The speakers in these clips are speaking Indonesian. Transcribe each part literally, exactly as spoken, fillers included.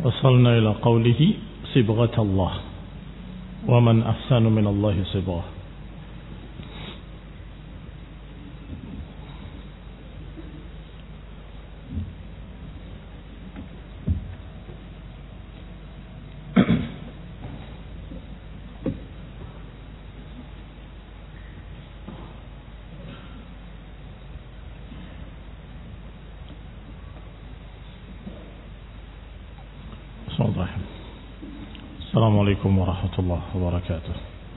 وصلنا إلى قوله صبغة الله ومن أحسن من الله صبغة. Assalamualaikum warahmatullahi wabarakatuh.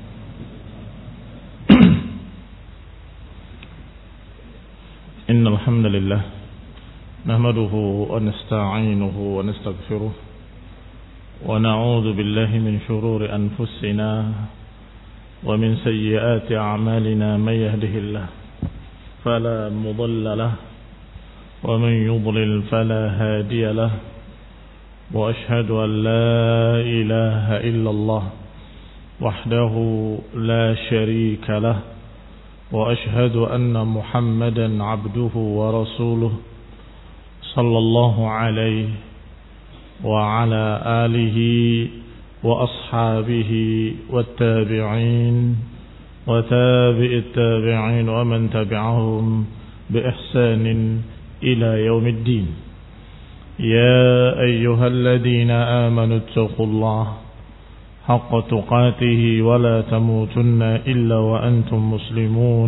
Innal hamdalillah nahmaduhu wa nasta'inuhu wa nastaghfiruh wa na'udzu billahi min shururi anfusina wa min sayyiati a'malina may yahdihillahu fala mudilla lahu wa man yudlil fala hadiya lahu. وأشهد أن لا إله إلا الله وحده لا شريك له وأشهد أن محمدا عبده ورسوله صلى الله عليه وعلى آله وأصحابه والتابعين وتابع التابعين ومن تبعهم بإحسان إلى يوم الدين. يا أيها الذين آمنوا اتقوا الله حق تقاته ولا تموتن إلا وأنتم مسلمون.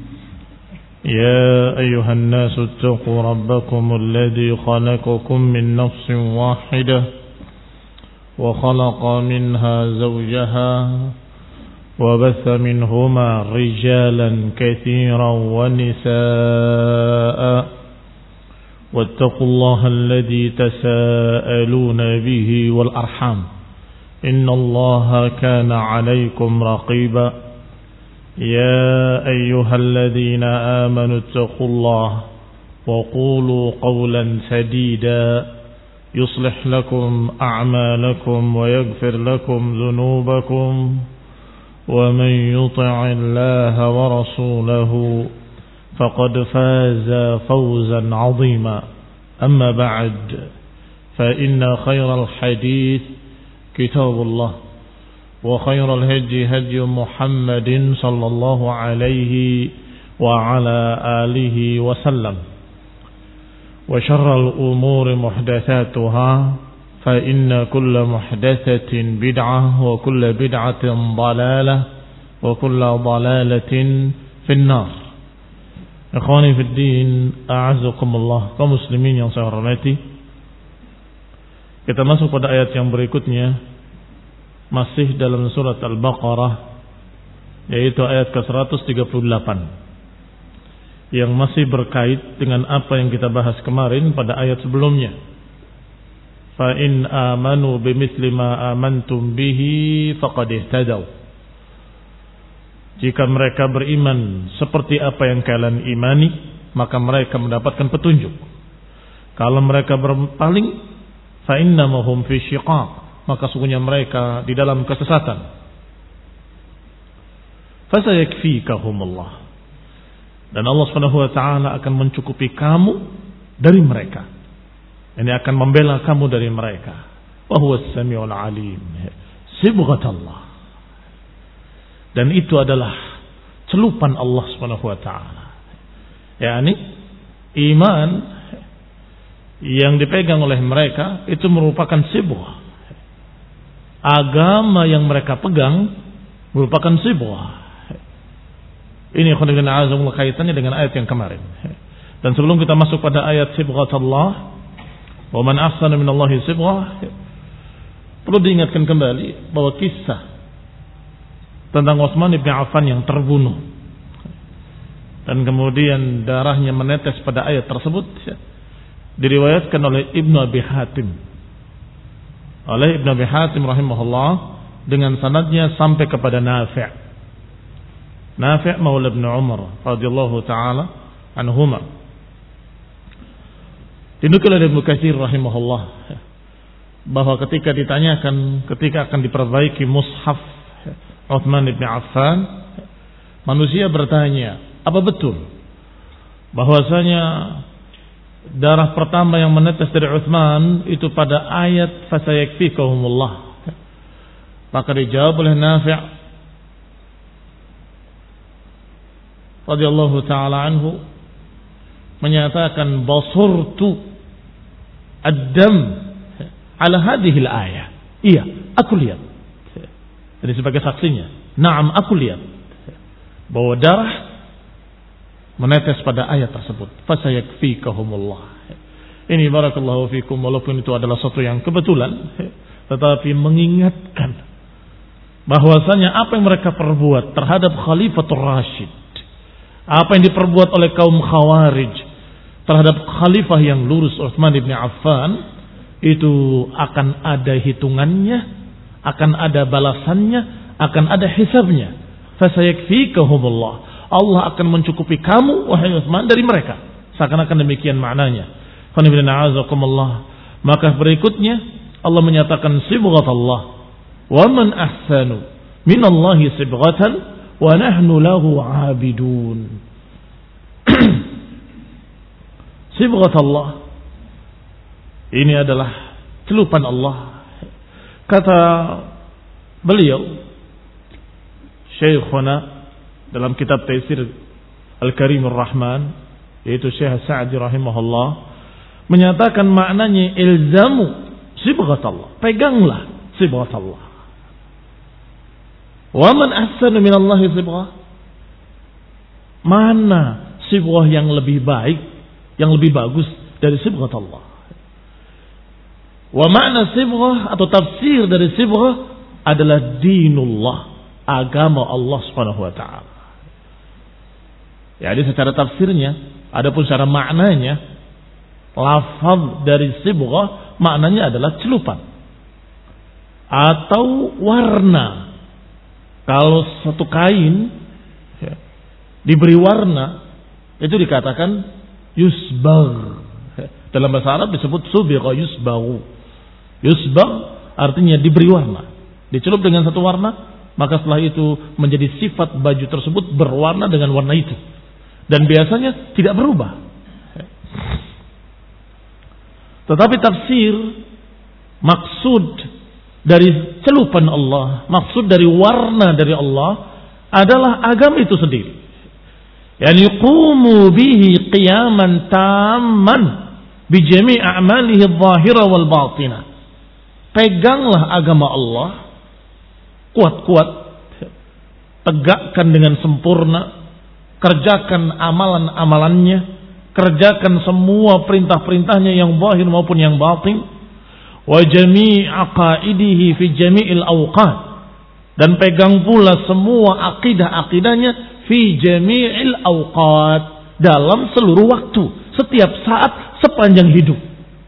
يا أيها الناس اتقوا ربكم الذي خلقكم من نفس واحدة وخلق منها زوجها وبث منهما رجالا كثيرا ونساء واتقوا الله الذي تساءلون به والأرحام إن الله كان عليكم رقيبا. يا أيها الذين آمنوا اتقوا الله وقولوا قولا سديدا يصلح لكم أعمالكم ويغفر لكم ذنوبكم ومن يطع الله ورسوله فقد فاز فوزا عظيما. أما بعد فإن خير الحديث كتاب الله وخير الهدي هدي محمد صلى الله عليه وعلى آله وسلم وشر الأمور محدثاتها فإن كل محدثة بدعة وكل بدعة ضلالة وكل ضلالة في النار. Ikhwani fid din, a'azzakumullah, kaum muslimin yang saya hormati. Kita masuk pada ayat yang berikutnya, masih dalam surat Al-Baqarah, yaitu ayat ke seratus tiga puluh delapan, yang masih berkait dengan apa yang kita bahas kemarin pada ayat sebelumnya. Fa in amanu bimithli ma amantum bihi faqad ihtadaw. Jika mereka beriman seperti apa yang kalian imani, maka mereka mendapatkan petunjuk. Kalau mereka berpaling, fa innamahum fi syiqaq, maka sungguhnya mereka di dalam kesesatan. Fasayakfikahumullah, dan Allah Subhanahu wa taala akan mencukupi kamu dari mereka. Ini akan membela kamu dari mereka. Wa huwas samiul alim. Sibghatullah. Dan itu adalah celupan Allah Subhanahu wa taala. yakni iman yang dipegang oleh mereka itu merupakan sibghah. Agama yang mereka pegang merupakan sibghah. Ini khonibun azamul kaitannya dengan ayat yang kemarin. Dan sebelum kita masuk pada ayat sibghatullah, wa man ahsana minallahi sibghah, perlu diingatkan kembali bahwa kisah tentang Utsman bin Affan yang terbunuh dan kemudian darahnya menetes pada ayat tersebut diriwayatkan oleh Ibnu Abi Hatim oleh Ibnu Abi Hatim rahimahullah dengan sanadnya sampai kepada Nafi' Nafi' maula Ibnu Umar radhiyallahu taala anhuma. Dinukil oleh Ibnu Katsir rahimahullah bahwa ketika ditanyakan ketika akan diperbaiki mushaf Utsman bin Affan, manusia bertanya, apa betul bahwasanya darah pertama yang menetes dari Utsman itu pada ayat fasayakfikahumullah. Maka dijawab oleh Nafi' radhiyallahu taala anhu menyatakan basurtu ad-dam ala hadhihi al-ayah. Iya, aku lihat. Jadi sebagai saksinya, na'am aku lihat bahwa darah menetes pada ayat tersebut. Fasayakfikahumullah. Ini barakallahu fikum, walaupun itu adalah sesuatu yang kebetulan, tetapi mengingatkan bahwasanya apa yang mereka perbuat terhadap Khalifatul Rashid, apa yang diperbuat oleh kaum Khawarij terhadap khalifah yang lurus Utsman bin Affan, itu akan ada hitungannya, akan ada balasannya, akan ada hisabnya. Fasayakfikahumullah. Allah akan mencukupi kamu wahai Utsman dari mereka. Seakan-akan demikian maknanya. Maka berikutnya Allah menyatakan sibghatullah. Wa man ahsanu minallahi sibghatan wa nahnu lahu 'abidun. Sibghatullah ini adalah celupan Allah. Kata beliau Syekhuna dalam kitab Taisir Al-Karimur Rahman, yaitu Syekh Sa'di rahimahullah, menyatakan maknanya ilzamu sibghatallah, peganglah sibghatallah. Wa man ahsanu minallahi sibghah, mana sibghah yang lebih baik, yang lebih bagus dari sibghatallah. Wa makna sibghah atau tafsir dari sibghah adalah dinullah, agama Allah Subhanahu wa taala. Jadi secara tafsirnya, adapun secara maknanya, lafaz dari sibghah maknanya adalah celupan atau warna. Kalau satu kain ya, diberi warna, itu dikatakan yusbagh. Dalam bahasa Arab disebut subigha yusbaghu. Yusbagh artinya diberi warna, dicelup dengan satu warna, maka setelah itu menjadi sifat baju tersebut berwarna dengan warna itu. Dan biasanya tidak berubah. Tetapi tafsir maksud dari celupan Allah, maksud dari warna dari Allah adalah agama itu sendiri. Yani qumu bihi qiyaman tamman bi jami' a'malihi adh-dhahira wal batinah. Peganglah agama Allah kuat-kuat, tegakkan dengan sempurna, kerjakan amalan-amalannya, kerjakan semua perintah-perintahnya yang zahir maupun yang batin, wa jami' aqaidihi fi jami'il awqat, dan pegang pula semua akidah-akidahnya fi jami'il awqat, dalam seluruh waktu, setiap saat sepanjang hidup.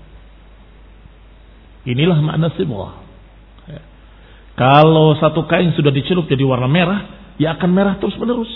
Inilah makna sibghah. Kalau satu kain sudah dicelup jadi warna merah, ya akan merah terus-menerus.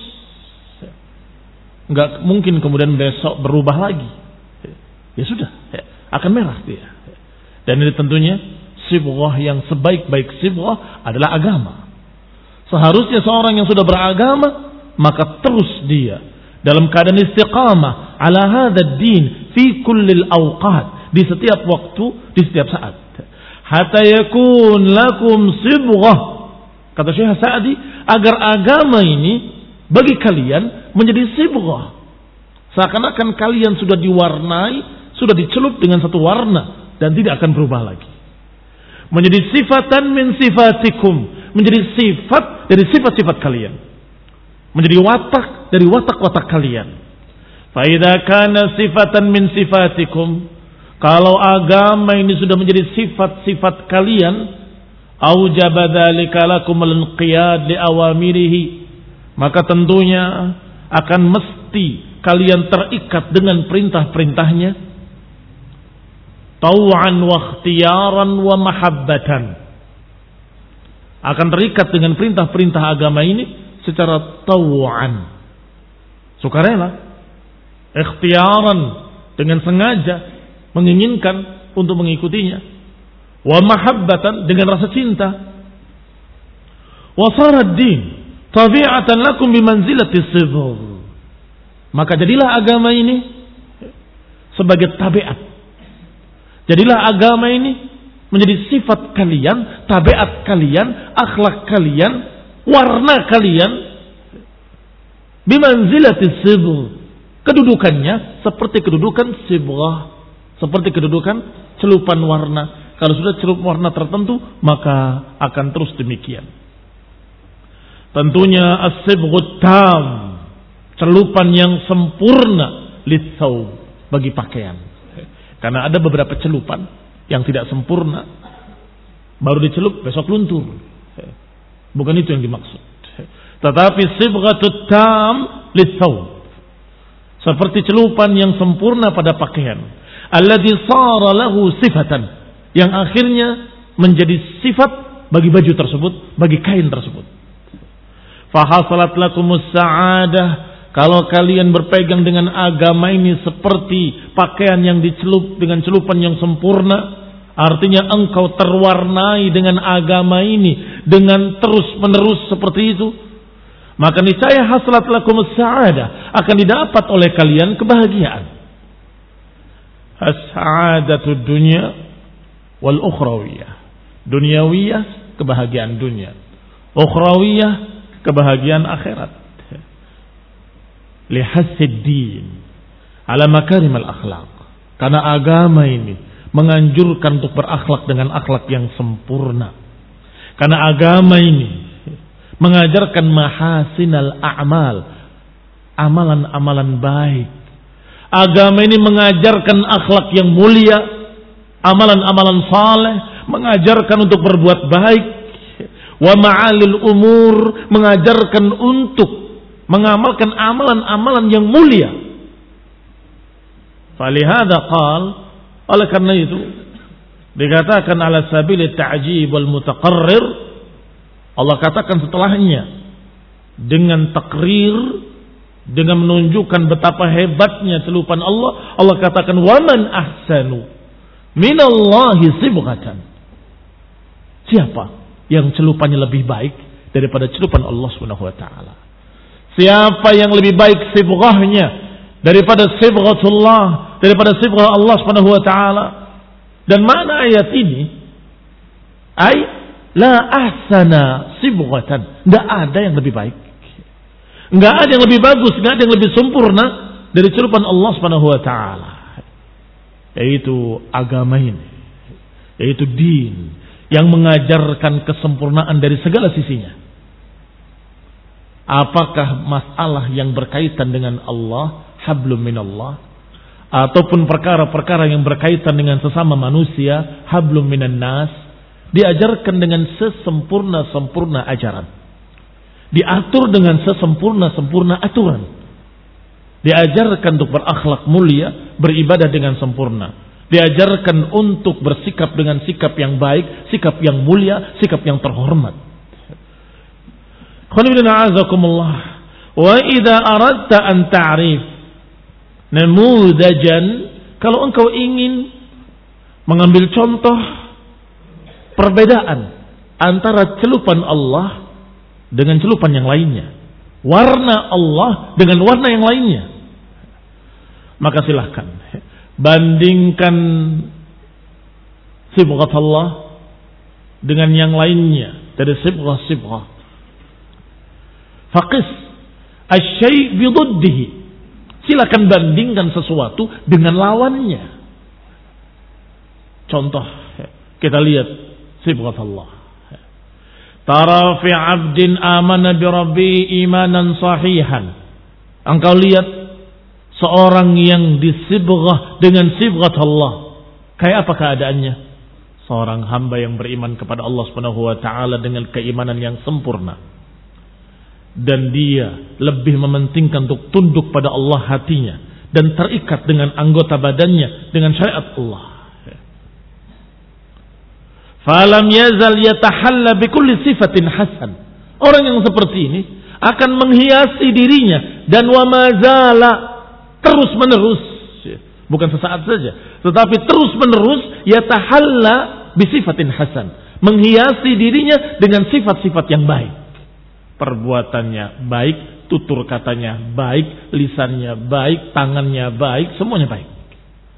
Enggak mungkin kemudian besok berubah lagi. Ya sudah, akan merah dia. Dan ini tentunya sibghah yang sebaik-baik sibghah adalah agama. Seharusnya seorang yang sudah beragama, maka terus dia dalam keadaan istiqamah ala hadzal din fi kullil awqat, di setiap waktu, di setiap saat. Hatta yakun lakum sibghah, kata Syekh Sa'di, agar agama ini bagi kalian menjadi sibghah, seakan-akan kalian sudah diwarnai, sudah dicelup dengan satu warna dan tidak akan berubah lagi. Menjadi sifatan min sifatikum, menjadi sifat dari sifat-sifat kalian, menjadi watak dari watak-watak kalian. Fa idza kana sifatan min sifatikum, kalau agama ini sudah menjadi sifat-sifat kalian, aujaba dzalika lakum al-inqiyad li awamirihi, maka tentunya akan mesti kalian terikat dengan perintah-perintahnya, tau'an wa ikhtiyaran wa mahabbatan, akan terikat dengan perintah-perintah agama ini secara tau'an, sukarela, ikhtiyaran, dengan sengaja menginginkan untuk mengikutinya, wa mahabbatan, dengan rasa cinta, wa sarad din tabi'atan lakum bimanzilati sibghah, maka jadilah agama ini sebagai tabiat. Jadilah agama ini menjadi sifat kalian, tabiat kalian, akhlak kalian, warna kalian. Bimanzilatis sibghah. Kedudukannya seperti kedudukan sibghah, seperti kedudukan celupan warna. Kalau sudah celup warna tertentu, maka akan terus demikian. Tentunya as-sibghut tam, celupan yang sempurna litsawb, bagi pakaian. Karena ada beberapa celupan yang tidak sempurna, baru dicelup besok luntur. Bukan itu yang dimaksud. Tetapi sibghatut tam litsawb, seperti celupan yang sempurna pada pakaian. Alladzi sara lahu sifatan, yang akhirnya menjadi sifat bagi baju tersebut, bagi kain tersebut. Fahasalat lakumus sa'adah, kalau kalian berpegang dengan agama ini seperti pakaian yang dicelup dengan celupan yang sempurna, artinya engkau terwarnai dengan agama ini dengan terus menerus seperti itu, maka niscaya hasrat lakumus sa'adah, akan didapat oleh kalian kebahagiaan. As-sa'adatud dunya wal ukhrawiyah. Dunyawiyah, kebahagiaan dunia. Ukhrawiyah, kebahagiaan akhirat. Lihassid din ala makarimal akhlaq. Karena agama ini menganjurkan untuk berakhlak dengan akhlak yang sempurna. Karena agama ini mengajarkan mahasinal a'mal, amalan-amalan baik. Agama ini mengajarkan akhlak yang mulia, amalan-amalan saleh, mengajarkan untuk berbuat baik. Wa ma'alil umur, mengajarkan untuk mengamalkan amalan-amalan yang mulia. Falihada qal, oleh karena itu dikatakan ala sabili ta'jib wal mutaqarrir. Allah katakan setelahnya dengan takrir, dengan menunjukkan betapa hebatnya celupan Allah, Allah katakan waman ahsanu minallahi sibghatan. Siapa yang celupannya lebih baik daripada celupan Allah Subhanahu wa taala? Siapa yang lebih baik sibghahnya daripada sibghatullah, daripada sibghah Allah Subhanahu wa taala? Dan mana ayat ini? Ay la ahsana sibghatan, enggak ada yang lebih baik, enggak ada yang lebih bagus, enggak ada yang lebih sempurna dari celupan Allah Subhanahu wa taala, yaitu agama ini, yaitu din yang mengajarkan kesempurnaan dari segala sisinya. Apakah masalah yang berkaitan dengan Allah, hablum minallah, ataupun perkara-perkara yang berkaitan dengan sesama manusia, hablum minan nas, diajarkan dengan sesempurna-sempurna ajaran. Diatur dengan sesempurna-sempurna aturan. Diajarkan untuk berakhlak mulia, beribadah dengan sempurna. Diajarkan untuk bersikap dengan sikap yang baik, sikap yang mulia, sikap yang terhormat. Wa idza aradta an ta'rif namudajan, kalau engkau ingin mengambil contoh perbedaan antara celupan Allah dengan celupan yang lainnya, warna Allah dengan warna yang lainnya, maka silahkan bandingkan sibghat Allah dengan yang lainnya dari sibghah-sibghah. Faqis asy-syai' biduddihi, silakan bandingkan sesuatu dengan lawannya. Contoh, kita lihat sibghat Allah. Tara fi 'abdin amana bi rabbi imanan sahihan. Engkau lihat seorang yang disibghah dengan sibghat Allah. Kayak apa keadaannya? Seorang hamba yang beriman kepada Allah Subhanahu wa taala dengan keimanan yang sempurna. Dan dia lebih mementingkan untuk tunduk pada Allah hatinya dan terikat dengan anggota badannya dengan syariat Allah. Falam yazal yatahalla bikulli sifatin hasan. Orang yang seperti ini akan menghiasi dirinya dan wa mazala, terus menerus, bukan sesaat saja, tetapi terus menerus yatahalla bisifatin hasan, menghiasi dirinya dengan sifat-sifat yang baik. Perbuatannya baik, tutur katanya baik, lisannya baik, tangannya baik, semuanya baik.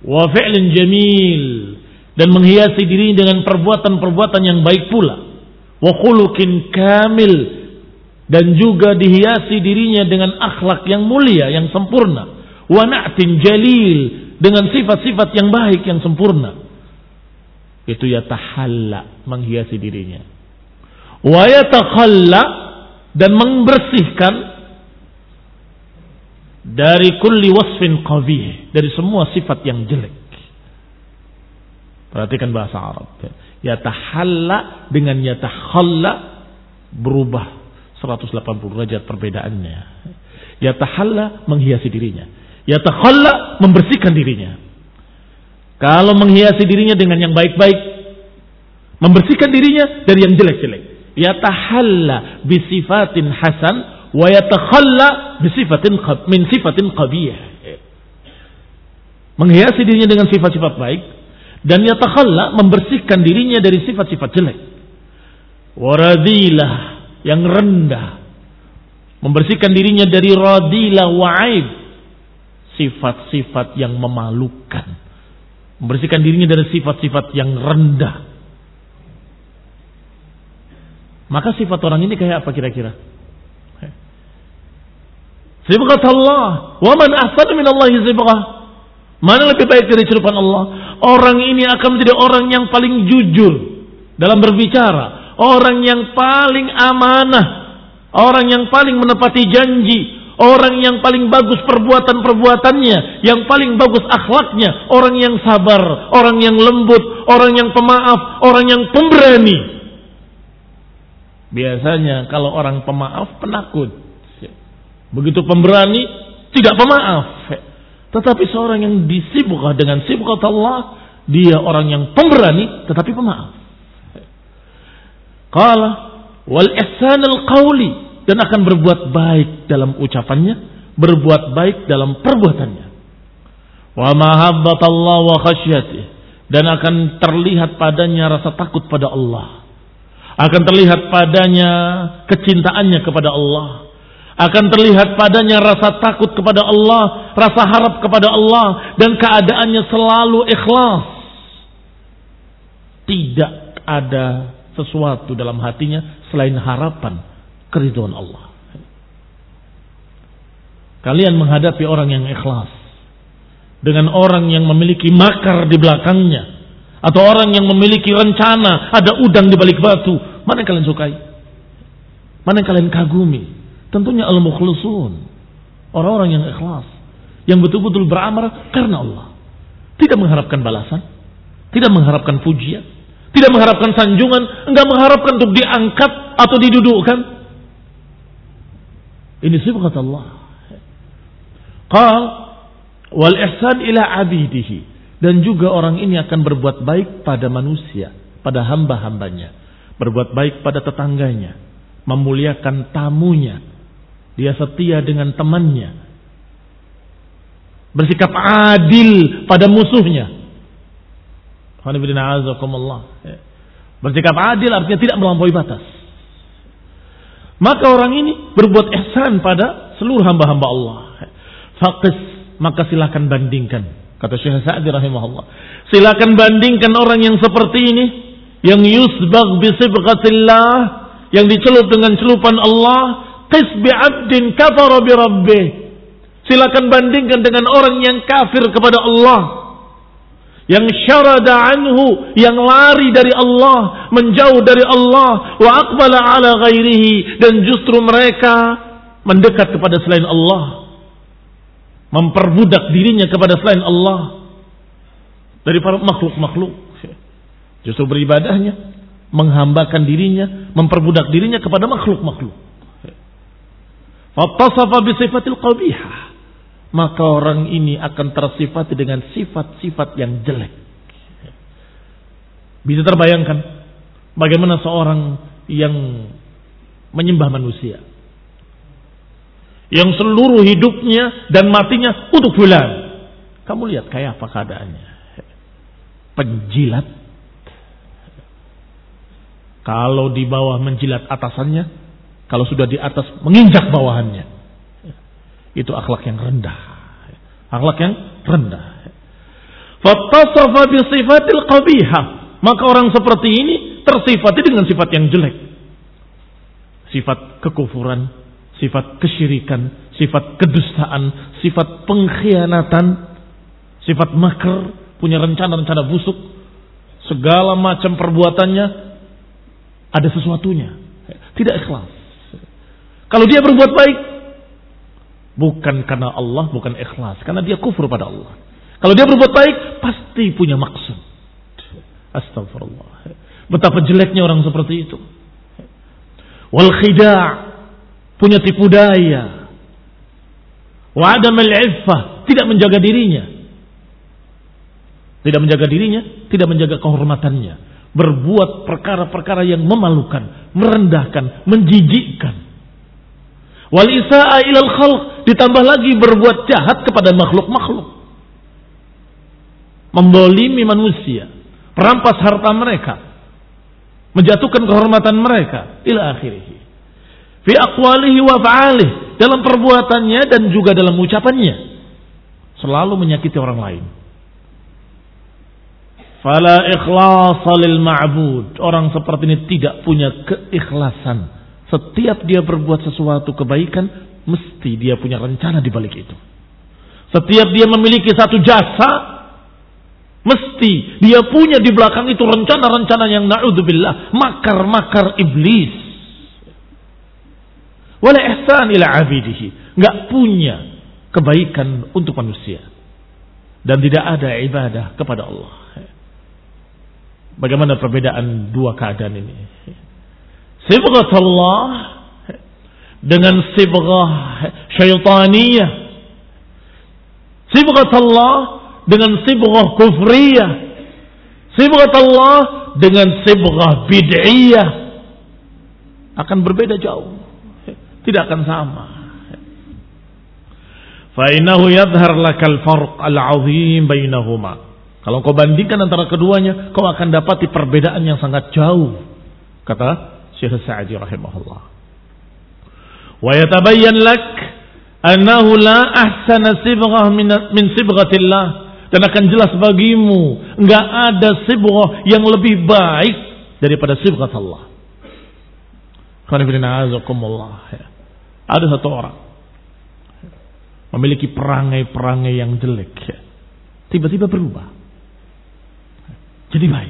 wa fi'lin jamil, dan menghiasi dirinya dengan perbuatan-perbuatan yang baik pula, wa khuluqin kamil, dan juga dihiasi dirinya dengan akhlak yang mulia, yang sempurna, wa na'tin jalil, dengan sifat-sifat yang baik, yang sempurna. Itu yatahalla, menghiasi dirinya. Wa yatakhalla, dan membersihkan dari kulli wasfin qabih, dari semua sifat yang jelek. Perhatikan bahasa Arab. Yatahalla dengan yatakhalla berubah seratus delapan puluh derajat perbedaannya. Yatahalla menghiasi dirinya, yatakhalla membersihkan dirinya. Kalau menghiasi dirinya dengan yang baik-baik, membersihkan dirinya dari yang jelek-jelek. Yatahalla bisifatin hasan wa yatakhalla bisifatin min sifatin qabih. Menghiasi dirinya dengan sifat-sifat baik, dan yatakhalla membersihkan dirinya dari sifat-sifat jelek. Waradilah, yang rendah, membersihkan dirinya dari radilah wa aib, sifat-sifat yang memalukan, membersihkan dirinya dari sifat-sifat yang rendah. Maka sifat orang ini kayak apa kira-kira? Sibghat Allah, wa man ahsanu minallahi sibghah. Mana lebih baik dari celupan Allah? Orang ini akan menjadi orang yang paling jujur dalam berbicara, orang yang paling amanah, orang yang paling menepati janji, orang yang paling bagus perbuatan-perbuatannya, yang paling bagus akhlaknya, orang yang sabar, orang yang lembut, orang yang pemaaf, orang yang pemberani. Biasanya kalau orang pemaaf penakut, begitu pemberani tidak pemaaf. Tetapi seorang yang disibghah dengan sibghat Allah, dia orang yang pemberani tetapi pemaaf. Qala wal ihsan al qawli, dan akan berbuat baik dalam ucapannya, berbuat baik dalam perbuatannya. Wa mahabbatallah wa khasyatih, dan akan terlihat padanya rasa takut pada Allah, akan terlihat padanya kecintaannya kepada Allah, akan terlihat padanya rasa takut kepada Allah, rasa harap kepada Allah, dan keadaannya selalu ikhlas. Tidak ada sesuatu dalam hatinya selain harapan keridhaan Allah. Kalian menghadapi orang yang ikhlas dengan orang yang memiliki makar di belakangnya, atau orang yang memiliki rencana ada udang di balik batu, mana yang kalian sukai? Mana yang kalian kagumi? Tentunya al-mukhlisun, orang-orang yang ikhlas, yang betul-betul beramal karena Allah, tidak mengharapkan balasan, tidak mengharapkan pujian, tidak mengharapkan sanjungan, enggak mengharapkan untuk diangkat atau didudukkan. Ini sifat Allah. Qal wal ihsan ila abidihi, dan juga orang ini akan berbuat baik pada manusia, pada hamba-hambanya, berbuat baik pada tetangganya, memuliakan tamunya, dia setia dengan temannya, bersikap adil pada musuhnya. Bersikap adil artinya tidak melampaui batas. Maka orang ini berbuat ihsan pada seluruh hamba-hamba Allah. Faqis, maka silakan bandingkan, kata Syekh Sa'di rahimahullah, silakan bandingkan orang yang seperti ini, yang yusbagh bi sibghatillah, yang dicelup dengan celupan Allah. Qis bi 'abdin kafara bi rabbih, silakan bandingkan dengan orang yang kafir kepada Allah, yang syarada anhu, yang lari dari Allah, menjauh dari Allah, wa aqbala ala ghairihi, dan justru mereka mendekat kepada selain Allah, memperbudak dirinya kepada selain Allah dari para makhluk-makhluk. Justru beribadahnya, menghambakan dirinya, memperbudak dirinya kepada makhluk-makhluk. Fattasafa bi sifatil qabihah, maka orang ini akan tersifati dengan sifat-sifat yang jelek. Bisa terbayangkan bagaimana seorang yang menyembah manusia, yang seluruh hidupnya dan matinya untuk fulan. Kamu lihat kayak apa keadaannya. Penjilat. Kalau di bawah menjilat atasannya, kalau sudah di atas menginjak bawahannya. Itu akhlak yang rendah. Akhlak yang rendah. fattasafa bi sifatil qabihah, maka orang seperti ini tersifati dengan sifat yang jelek. Sifat kekufuran, sifat kesyirikan, sifat kedustaan, sifat pengkhianatan, sifat makar, punya rencana-rencana busuk, segala macam perbuatannya ada sesuatunya, tidak ikhlas. Kalau dia berbuat baik, bukan karena Allah, bukan ikhlas, karena dia kufur pada Allah. Kalau dia berbuat baik, pasti punya maksud. Astagfirullah. Betapa jeleknya orang seperti itu. Wal khida', punya tipu daya. Wa adam al-iffah, tidak menjaga dirinya. Tidak menjaga dirinya, tidak menjaga kehormatannya. Berbuat perkara-perkara yang memalukan, merendahkan, menjijikkan. Wal isa'a ilal khalq, ditambah lagi berbuat jahat kepada makhluk-makhluk. Membolimi manusia, merampas harta mereka, menjatuhkan kehormatan mereka, ila akhirih. Fi aqwalihi wa fa'alih, dalam perbuatannya dan juga dalam ucapannya, selalu menyakiti orang lain. Fala ikhlasa lil ma'bud, orang seperti ini tidak punya keikhlasan. Setiap dia berbuat sesuatu kebaikan, mesti dia punya rencana di balik itu. Setiap dia memiliki satu jasa, mesti dia punya di belakang itu rencana-rencana yang na'udzubillah, makar-makar iblis. Wala ihsan ila abidihi, enggak punya kebaikan untuk manusia. Dan tidak ada ibadah kepada Allah. Bagaimana perbedaan dua keadaan ini? Sibghatullah dengan sibghah syaitaniyah. Sibghatullah dengan sibghah kufriyah. Sibghatullah dengan sibghah bid'iyah. Akan berbeda jauh. Tidak akan sama. Fa innahu yadhhar lakal farq al-'azim bainahuma. Kalau kau bandingkan antara keduanya, kau akan dapati perbedaan yang sangat jauh. Kata Syekh Sa'di rahimahullah. Wa yatabayyan lak annahu la ahsana sibghah min min sibghatillah, dan akan jelas bagimu enggak ada sibghah yang lebih baik daripada sibghat Allah. Ada satu orang memiliki perangai-perangai yang jelek, tiba-tiba berubah jadi baik,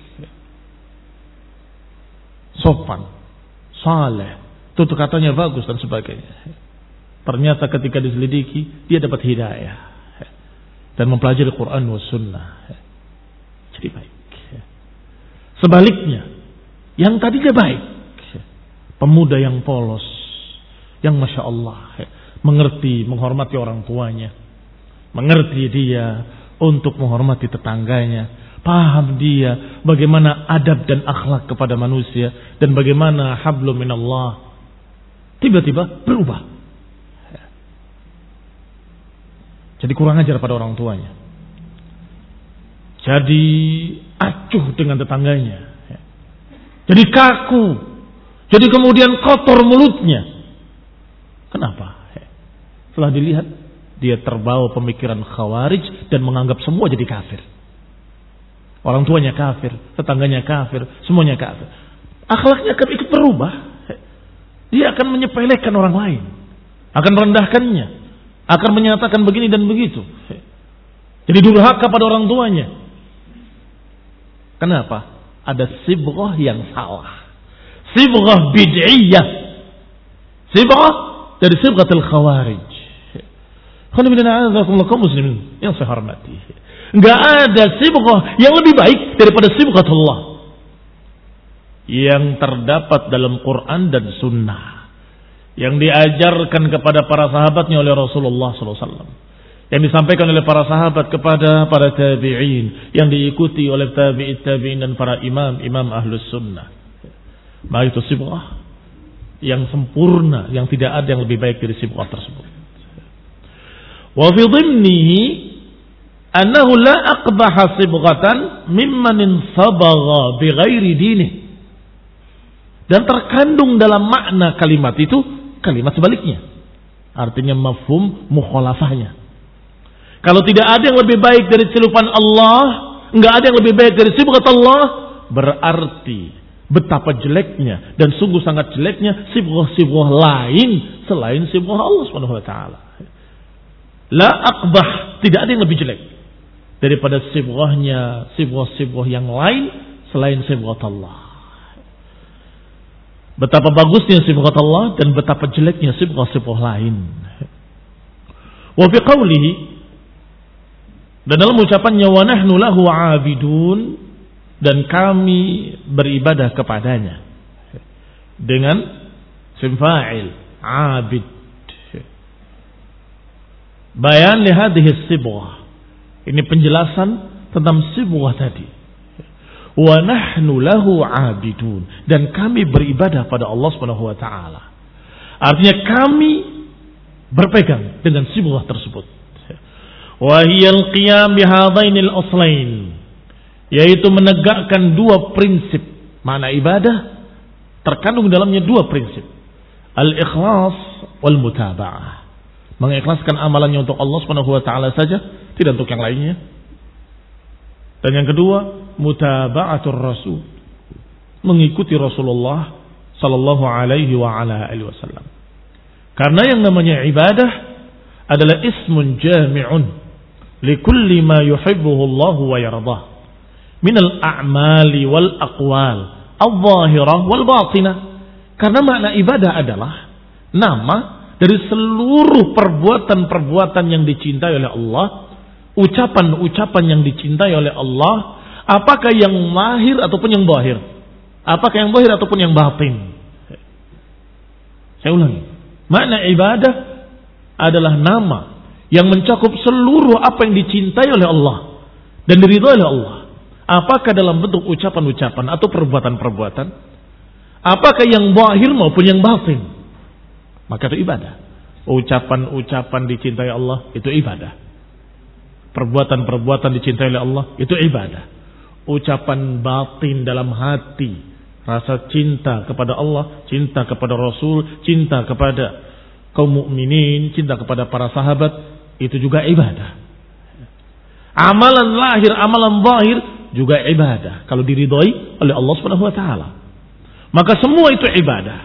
sopan, saleh, tutur katanya bagus dan sebagainya. Ternyata ketika diselidiki, dia dapat hidayah dan mempelajari Quran wa sunnah, jadi baik. Sebaliknya, yang tadinya baik, pemuda yang polos, yang masya Allah mengerti, menghormati orang tuanya, mengerti dia untuk menghormati tetangganya, paham dia bagaimana adab dan akhlak kepada manusia dan bagaimana hablum minallah, tiba-tiba berubah. Jadi kurang ajar pada orang tuanya, jadi acuh dengan tetangganya, jadi kaku, jadi kemudian kotor mulutnya. Kenapa? Setelah dilihat, dia terbawa pemikiran khawarij dan menganggap semua jadi kafir. Orang tuanya kafir, tetangganya kafir, semuanya kafir. Akhlaknya akan ikut berubah. Dia akan menyepelekan orang lain, akan merendahkannya, akan menyatakan begini dan begitu. Jadi durhaka pada orang tuanya. Kenapa? Ada sibghah yang salah, sibghah bid'iyah, sibghah dari sibghatul khawarij. Kaum muslimin yang saya hormati, enggak ada sibghah yang lebih baik daripada sibghatullah yang terdapat dalam Quran dan Sunnah, yang diajarkan kepada para sahabatnya oleh Rasulullah sallallahu alaihi wasallam, yang disampaikan oleh para sahabat kepada para tabi'in, yang diikuti oleh tabi'it tabi'in dan para imam imam ahlus sunnah. Maka itu sibghah yang sempurna, yang tidak ada yang lebih baik dari sibghah tersebut. Wa fi dhimnihi annahu la aqbaha sibghatan mimman insabagha bighairi dinih. Dan terkandung dalam makna kalimat itu kalimat sebaliknya. Artinya mafhum mukhalafahnya. Kalau tidak ada yang lebih baik dari celupan Allah, enggak ada yang lebih baik dari sibghat Allah, berarti betapa jeleknya dan sungguh sangat jeleknya sibghah-sibghah lain selain sibghah Allah Subhanahu wa taala. La aqbah, tidak ada yang lebih jelek daripada sibghahnya sibghah-sibghah yang lain selain sibghat Allah. Betapa bagusnya sibghat Allah dan betapa jeleknya sibghah-sibghah lain. Wa fi qawlihi, dan dalam ucapannya wa nahnu lahu 'abidun, dan kami beribadah kepadanya, dengan sim fa'il 'abid. Bayan li hadhihi sibghah, ini penjelasan tentang sibghah tadi. Wa nahnu lahu 'abidun, dan kami beribadah pada Allah Subhanahu wa taala. Artinya kami berpegang dengan sibghah tersebut. Wa hiyal qiyam bihadainil aslain, yaitu menegakkan dua prinsip. Makna ibadah terkandung dalamnya dua prinsip, al-ikhlas wal mutaba'ah. Mengikhlaskan amalannya untuk Allah Subhanahu wa taala saja, tidak untuk yang lainnya. Dan yang kedua, mutaba'atur rasul, mengikuti Rasulullah sallallahu alaihi wa ala alihi wasallam. Karena yang namanya ibadah adalah ismun jami'un likulli ma yuhibbuhu Allah wa yardah minal a'mali wal aqwal al-zahirah wal batinah. Karena makna ibadah adalah nama dari seluruh perbuatan-perbuatan yang dicintai oleh Allah, ucapan-ucapan yang dicintai oleh Allah, apakah yang lahir ataupun yang zahir, apakah yang zahir ataupun yang batin. Saya ulangi, makna ibadah adalah nama yang mencakup seluruh apa yang dicintai oleh Allah dan diridhai oleh Allah. Apakah dalam bentuk ucapan-ucapan atau perbuatan-perbuatan, apakah yang zahir maupun yang batin, maka itu ibadah. Ucapan-ucapan dicintai Allah, itu ibadah. Perbuatan-perbuatan dicintai oleh Allah, itu ibadah. Ucapan batin dalam hati, rasa cinta kepada Allah, cinta kepada Rasul, cinta kepada kaum mukminin, cinta kepada para sahabat, itu juga ibadah. Amalan lahir, amalan zahir juga ibadah kalau diridhai oleh Allah Subhanahu wa taala. Maka semua itu ibadah.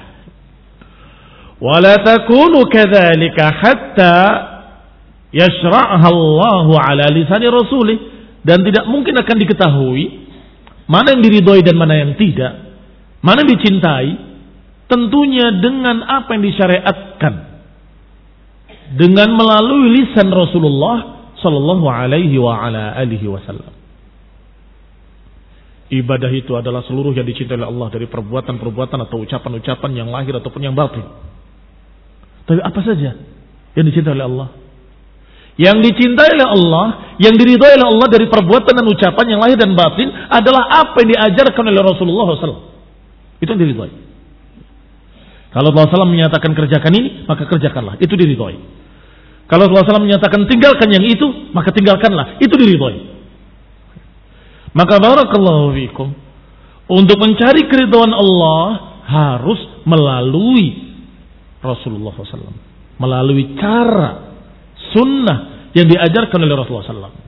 Wala takunu kadzalika hatta yashra'ha Allah ala lisan rasulih, dan tidak mungkin akan diketahui mana yang diridhai dan mana yang tidak, mana yang dicintai, tentunya dengan apa yang disyariatkan, dengan melalui lisan Rasulullah sallallahu alaihi wa ala alihi wasallam. Ibadah itu adalah seluruh yang dicintai oleh Allah, dari perbuatan-perbuatan atau ucapan-ucapan yang lahir ataupun yang batin. Tapi apa saja yang dicintai oleh Allah? Yang dicintai oleh Allah, yang diridhai oleh Allah dari perbuatan dan ucapan yang lahir dan batin adalah apa yang diajarkan oleh Rasulullah sallallahu alaihi wasallam. Itu yang diridhai. Kalau Rasulullah sallallahu alaihi wasallam menyatakan kerjakan ini, maka kerjakanlah, itu diridhai. Kalau Rasulullah sallallahu alaihi wasallam menyatakan tinggalkan yang itu, maka tinggalkanlah, itu diridhai. Maka barakallahu fikum, untuk mencari keridhaan Allah harus melalui Rasulullah sallallahu alaihi wasallam, melalui cara sunnah yang diajarkan oleh Rasulullah sallallahu alaihi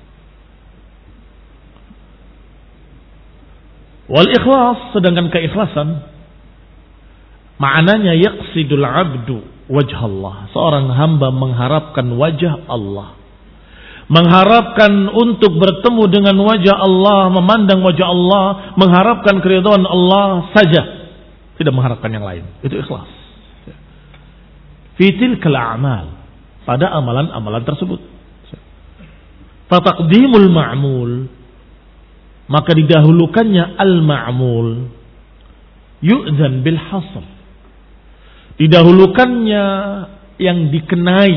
wasallam. Wal ikhlas, sedangkan keikhlasan maknanya yaqsidul abdu wajh Allah, seorang hamba mengharapkan wajah Allah, mengharapkan untuk bertemu dengan wajah Allah, memandang wajah Allah, mengharapkan keridhaan Allah saja, tidak mengharapkan yang lain. Itu ikhlas. Fi tilkal a'mal, pada amalan-amalan tersebut. Fataqdimul ma'mul, maka didahulukannya al-ma'mul, yu'zan bil hasr, didahulukannya yang dikenai,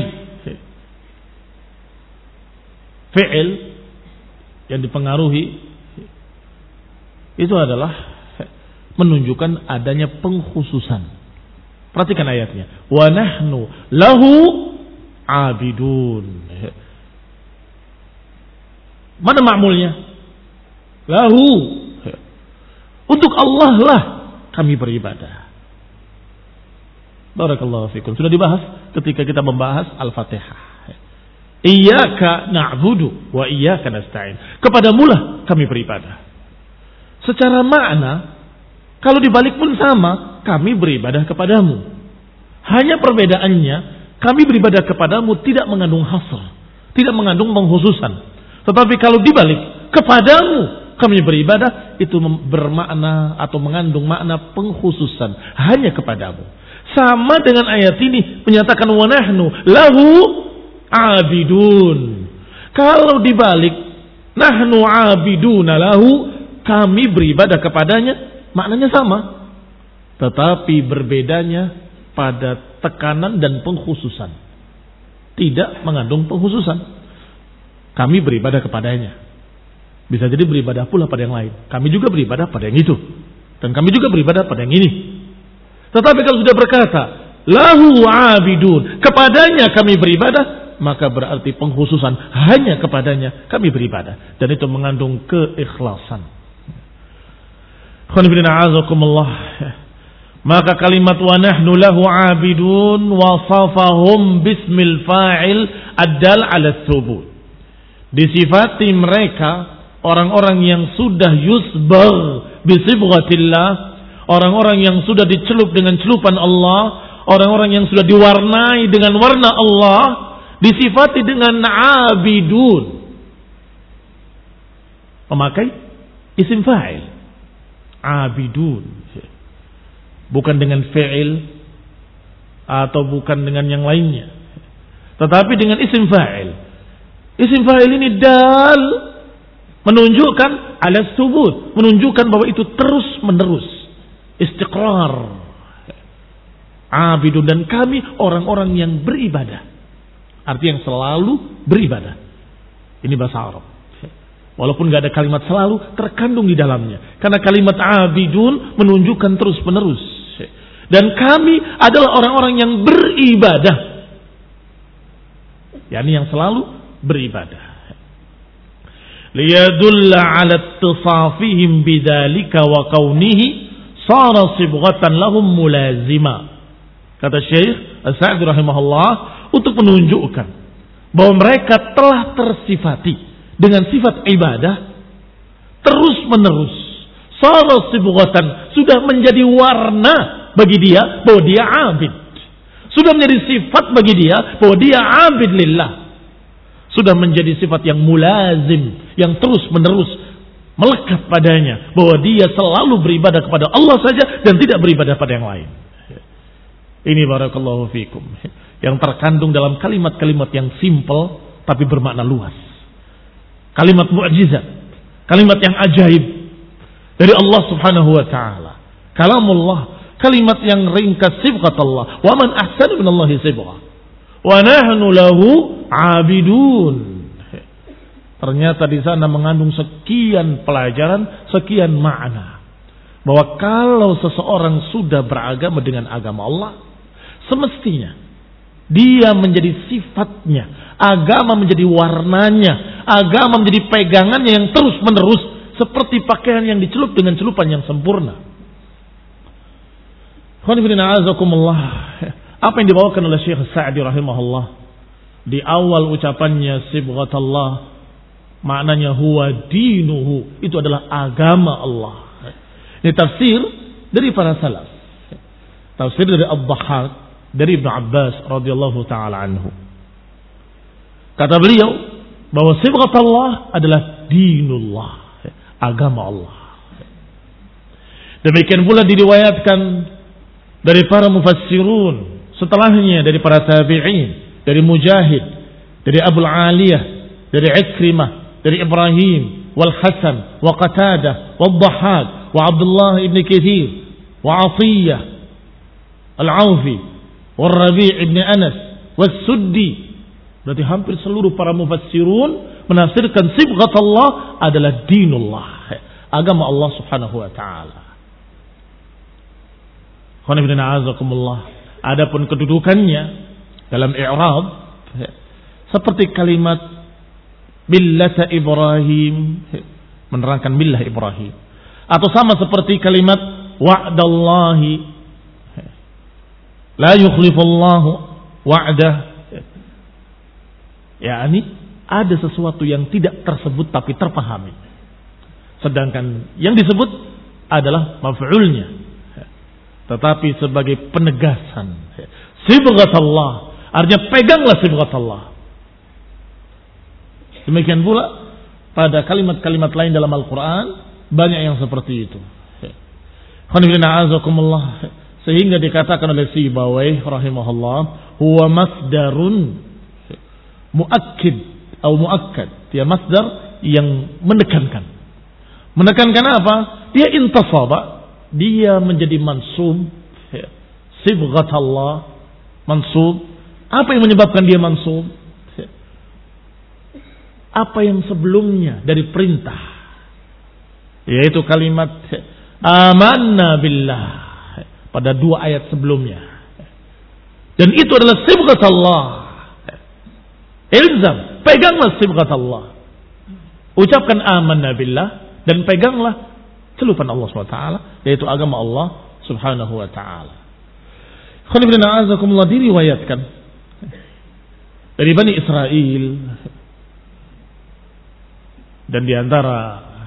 fi'il yang dipengaruhi, itu adalah menunjukkan adanya pengkhususan. Perhatikan ayatnya, wa nahnu lahu abidun. Mana ma'mulnya? Lahu, untuk Allah lah kami beribadah. Barakallahu fikum. Sudah dibahas ketika kita membahas Al-Fatihah. Iyyaka na'budu wa iyyaka nasta'in. Kepadamulah kami beribadah. Secara makna, kalau dibalik pun sama, kami beribadah kepadamu. Hanya perbedaannya, kami beribadah kepadamu tidak mengandung hasr, tidak mengandung pengkhususan. Tetapi kalau dibalik, kepadamu kami beribadah, itu bermakna atau mengandung makna pengkhususan. Hanya kepadamu. Sama dengan ayat ini, menyatakan wa nahnu lahu abidun. Kalau dibalik, nahnu abiduna lahu, kami beribadah kepadanya, maknanya sama. Tetapi berbedanya pada tekanan dan pengkhususan. Tidak mengandung pengkhususan. Kami beribadah kepadanya. Bisa jadi beribadah pula pada yang lain. Kami juga beribadah pada yang itu. Dan kami juga beribadah pada yang ini. Tetapi kalau sudah berkata, lahu abidun, kepadanya kami beribadah, maka berarti pengkhususan hanya kepadanya kami beribadah. Dan itu mengandung keikhlasan. Maka kalimat wa nahnu lahu abidun wasafahum bismil fa'il addal ala thubut. Disifati mereka orang-orang yang sudah yusbar bisibghatillah, orang-orang yang sudah dicelup dengan celupan Allah, orang-orang yang sudah diwarnai dengan warna Allah, disifati dengan abidun. Memakai isim fa'il. Abidun, bukan dengan fi'il atau bukan dengan yang lainnya, tetapi dengan isim fa'il. Isim fa'il ini dal menunjukkan ala subut, menunjukkan bahwa itu terus menerus, istiqrar. Abidun, dan kami orang-orang yang beribadah, artinya yang selalu beribadah. Ini bahasa Arab. Walaupun gak ada kalimat selalu, terkandung di dalamnya. Karena kalimat abidun menunjukkan terus menerus. Dan kami adalah orang-orang yang beribadah. yakni yang selalu beribadah. Liyadulla ala ittisafihim bidzalika wa kaunihi sara sibghatan lahum mulazima. Kata Syekh As-Sa'di rahimahullah, untuk menunjukkan bahwa mereka telah tersifati dengan sifat ibadah terus menerus. Sara sibghatan, sudah menjadi warna bagi dia bahwa dia abid. Sudah menjadi sifat bagi dia bahwa dia abid lillah. Sudah menjadi sifat yang mulazim, yang terus menerus melekat padanya, bahwa dia selalu beribadah kepada Allah saja dan tidak beribadah pada yang lain. Ini barakallahu fikum, yang terkandung dalam kalimat-kalimat yang simple tapi bermakna luas. Kalimat mukjizat, kalimat yang ajaib dari Allah Subhanahu wa taala. Kalamullah, kalimat yang ringkas, sibghat Allah. Wa man ahsanu minallahi sibghah. Wa nahnu lahu abidun. Ternyata di sana mengandung sekian pelajaran, sekian makna. Bahwa kalau seseorang sudah beragama dengan agama Allah, semestinya dia menjadi sifatnya, agama menjadi warnanya, agama menjadi pegangannya yang terus menerus, seperti pakaian yang dicelup dengan celupan yang sempurna. Apa yang dibawakan oleh Syekh Sa'di rahimahullah di awal ucapannya sibghatullah, maknanya huwa dinuhu, itu adalah agama Allah. Ini tafsir dari para salaf, tafsir dari Ad-Dhahhak, dari Ibnu Abbas radhiyallahu taala anhu. Kata beliau bahwa sibghatullah adalah dinullah, agama Allah. Demikian pula diriwayatkan dari para mufassirun setelahnya, dari para tabi'in, dari Mujahid, dari Abu Aliyah, dari Ikrimah, dari Ibrahim wal Hasan wa Qatadah wal Dhahhak wa Abdullah ibn Katsir wa Atiyah al-Aufi wal Rabi' ibn Anas was Suddi. Berarti hampir seluruh para mufassirun menafsirkan sibghatullah adalah dinullah, agama Allah Subhanahu wa taala. Adapun kedudukannya dalam i'rab seperti kalimat millata Ibrahim, menerangkan millah Ibrahim, atau sama seperti kalimat wa'dallahi la yukhlifullahu wa'dah, Ya, ini ada sesuatu yang tidak tersebut tapi terpahami. Sedangkan yang disebut adalah maf'ulnya. Tetapi sebagai penegasan. Sibghatullah. Artinya peganglah sibghatullah. Demikian pula pada kalimat-kalimat lain dalam Al-Quran banyak yang seperti itu. Sehingga dikatakan oleh Sibawayh rahimahullah, huwa masdarun muakkid atau muakkad. Dia masdar yang menekankan. Menekankan apa? Dia intasaba, dia menjadi mansub. Sibghatullah mansub. Apa yang menyebabkan dia mansub? Apa yang sebelumnya dari perintah, yaitu kalimat amanna billah pada dua ayat sebelumnya, dan itu adalah sibghatullah. Ilzam, peganglah sibghatullah, ucapkan amanna billah dan peganglah celupan Allah subhanahu wa taala, yaitu agama Allah subhanahu wa taala. Khonibina azakumullah, diriwayatkan dari Bani Israel. Dan diantara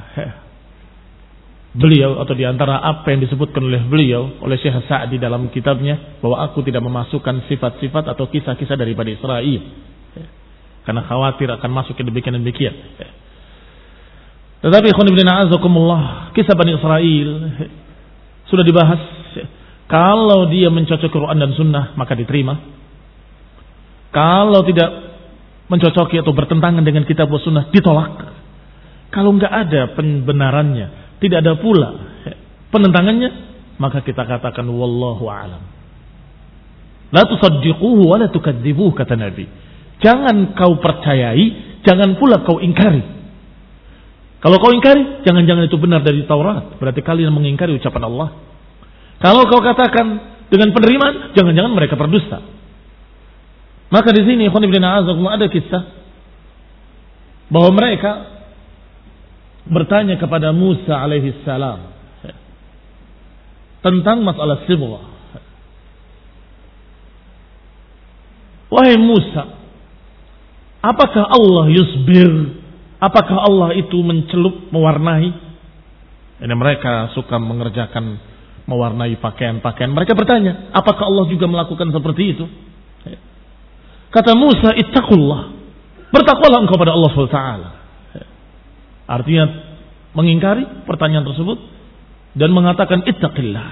beliau atau diantara apa yang disebutkan oleh beliau oleh Syekh Sa'di dalam kitabnya, bahwa aku tidak memasukkan sifat-sifat atau kisah-kisah dari Bani Israel karena khawatir akan masuk ke demikian demikian. Tetapi ikhwan ibn a'azakumullah, kisah Bani Israel sudah dibahas. Kalau dia mencocoki Quran dan Sunnah maka diterima. Kalau tidak mencocoki atau bertentangan dengan kitab dan Sunnah ditolak. Kalau enggak ada pembenarannya, tidak ada pula penentangannya, maka kita katakan wallahu a'lam. La tusaddiquhu wa la tukadzibuhu, kata Nabi. Jangan kau percayai, jangan pula kau ingkari. Kalau kau ingkari, jangan-jangan itu benar dari Taurat, berarti kalian mengingkari ucapan Allah. Kalau kau katakan dengan penerimaan, jangan-jangan mereka berdusta. Maka di sini ikhwan ibn a'azakumullah ada kisah bahwa mereka bertanya kepada Musa alaihi salam tentang masalah sibghah. Wahai Musa, apakah Allah yusbir? Apakah Allah itu mencelup, mewarnai? Ini mereka suka mengerjakan mewarnai pakaian-pakaian. Mereka bertanya, apakah Allah juga melakukan seperti itu? Kata Musa, ittaqullah, bertakwalah engkau pada Allah subhanahu wa taala. Artinya mengingkari pertanyaan tersebut dan mengatakan ittaqillah.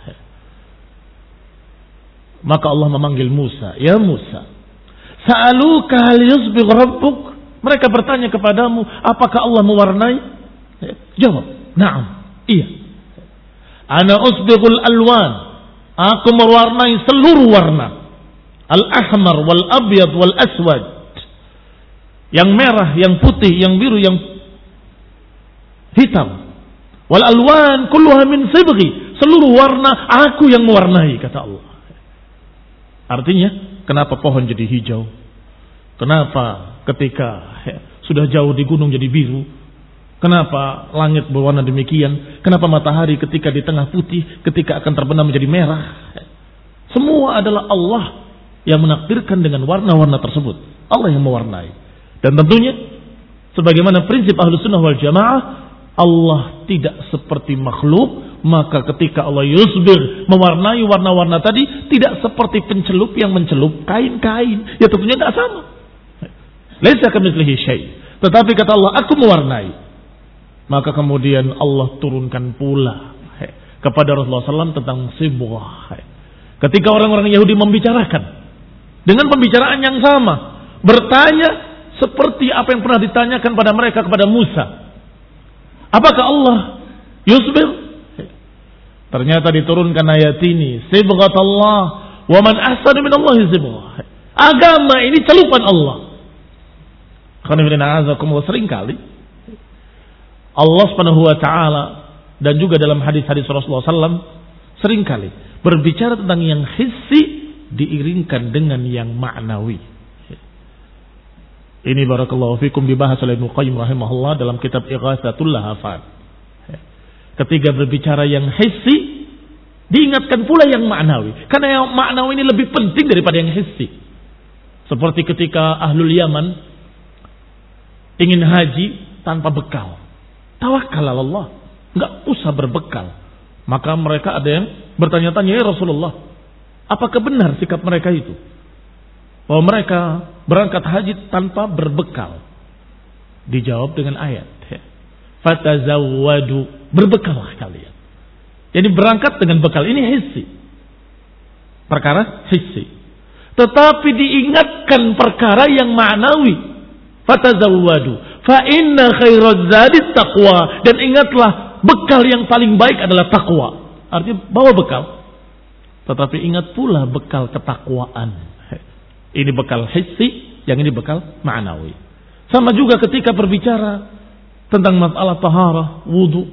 Maka Allah memanggil Musa, ya Musa, sa'aluka hal yusbigh rabbuk? Mereka bertanya kepadamu, apakah Allah mewarnai? Jawab, na'am, iya. Ana usbighul alwan, aku mewarnai seluruh warna. Al-ahmar wal abyad wal aswad. Yang merah, yang putih, yang biru, yang hitam. Wal alwan kulluha min sibghi, seluruh warna aku yang mewarnai, kata Allah. Artinya, kenapa pohon jadi hijau? Kenapa ketika ya, sudah jauh di gunung jadi biru? Kenapa langit berwarna demikian? Kenapa matahari ketika di tengah putih, ketika akan terbenam menjadi merah? Semua adalah Allah yang menakdirkan dengan warna-warna tersebut. Allah yang mewarnai. Dan tentunya, sebagaimana prinsip Ahlus Sunnah wal Jamaah, Allah tidak seperti makhluk, maka ketika Allah yusbir, mewarnai warna-warna tadi, tidak seperti pencelup yang mencelup kain-kain. Ya tentunya tidak sama. Laisa kamitslihi syai'. Tetapi kata Allah, aku mewarnai. Maka kemudian Allah turunkan pula kepada Rasulullah shallallahu alaihi wasallam tentang sibghah. Ketika orang-orang Yahudi membicarakan dengan pembicaraan yang sama, bertanya seperti apa yang pernah ditanyakan pada mereka kepada Musa. Apakah Allah yusbir? Ternyata diturunkan ayat ini, sibghatullah wa man ahsanu minallahi sibghah. Agama ini celupan Allah. Sering kali Allah Subhanahu wa taala dan juga dalam hadis-hadis Rasulullah sallallahu alaihi wasallam sering kali berbicara tentang yang hissi diiringkan dengan yang maknawi. Ini barakallahu fikum dibahas oleh Ibnu Qayyim rahimahullah dalam kitab Ighatsatul Lahafan. Ketika berbicara yang hissi, diingatkan pula yang maknawi. Karena yang maknawi ini lebih penting daripada yang hissi. Seperti ketika Ahlul Yaman ingin haji tanpa bekal. Tawakal Allah, nggak usah berbekal. Maka mereka ada yang bertanya-tanya, ya Rasulullah, apakah benar sikap mereka itu? Bahwa mereka berangkat haji tanpa berbekal. Dijawab dengan ayat, fatazawwadu, berbekallah kalian. Jadi berangkat dengan bekal, ini hissi. Perkara hissi. Tetapi diingatkan perkara yang ma'nawi. Fatazawwadu, fa inna khairaz zadi taqwa. Dan ingatlah, bekal yang paling baik adalah takwa. Artinya bawa bekal. Tetapi ingat pula bekal ketakwaan. Ini bekal hissi, yang ini bekal ma'nawi. Sama juga ketika berbicara tentang masalah taharah, wudu.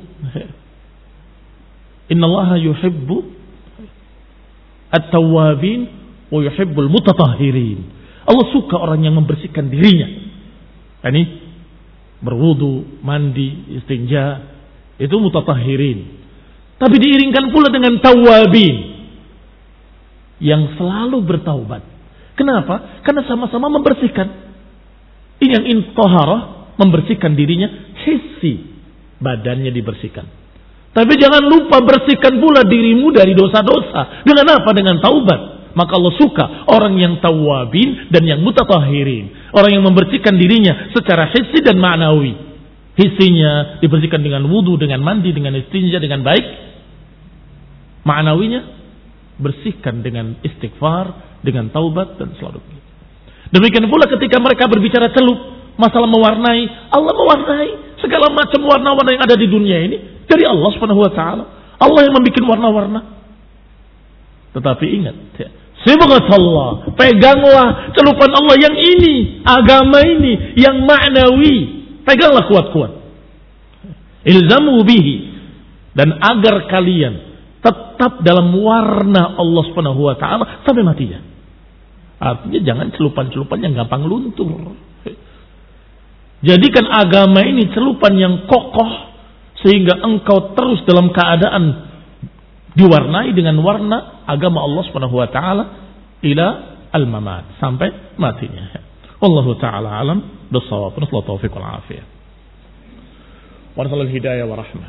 Innallaha yuhibbu at-tawwabin wa yuhibbul mutatahhirin. Allah suka orang yang membersihkan dirinya. Ini berwudu, mandi, istinja, itu mutatahhirin. Tapi diiringkan pula dengan tawwabin, yang selalu bertaubat. Kenapa? Karena sama-sama membersihkan. Ini yang intoharah, membersihkan dirinya, hissi, badannya dibersihkan. Tapi jangan lupa bersihkan pula dirimu dari dosa-dosa. Dengan apa? Dengan taubat. Maka Allah suka orang yang tawabin dan yang mutatahhirin. Orang yang membersihkan dirinya secara hissi dan ma'nawi. Hissinya dibersihkan dengan wudu, dengan mandi, dengan istinja, dengan baik. Ma'nawinya bersihkan dengan istighfar, dengan taubat dan selalu begitu. Demikian pula ketika mereka berbicara celup, masalah mewarnai, Allah mewarnai segala macam warna-warna yang ada di dunia ini dari Allah Subhanahu wa taala. Allah yang membuat warna-warna. Tetapi ingat, sibghatullah, peganglah celupan Allah yang ini, agama ini, yang ma'nawi. Peganglah kuat-kuat. Ilzamu bihi, dan agar kalian tetap dalam warna Allah Subhanahu wa taala sampai matinya. Artinya jangan celupan-celupan yang gampang luntur. Jadikan agama ini celupan yang kokoh sehingga engkau terus dalam keadaan diwarnai dengan warna agama Allah Subhanahu wa taala ila al-mamat, sampai matinya. Wallahu taala alam bis-shawab. Nasallahu taufiq wal afiyah. Wa nasallahu hidayah wa rahmah.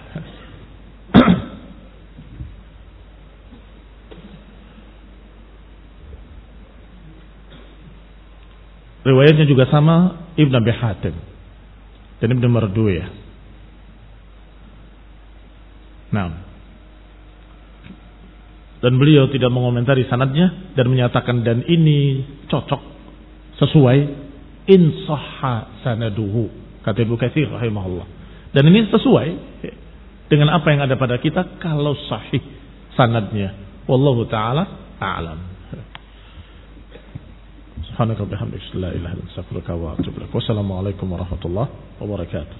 Riwayatnya juga sama Ibn Abi Hatim dan Ibn Marduyah. Nah, dan beliau tidak mengomentari sanadnya dan menyatakan dan ini cocok sesuai in sahha sanaduhu, kata Ibnu Katsir rahimahullah. Dan ini sesuai dengan apa yang ada pada kita kalau sahih sanadnya. Wallahu taala a'lam. Subhanaka bihamdika la ilaha illa anta astaghfiruka wa atubu ilaik. Wassalamualaikum warahmatullahi wabarakatuh.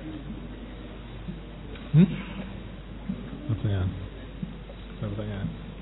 Hmm? Pertanyaan. Pertanyaan.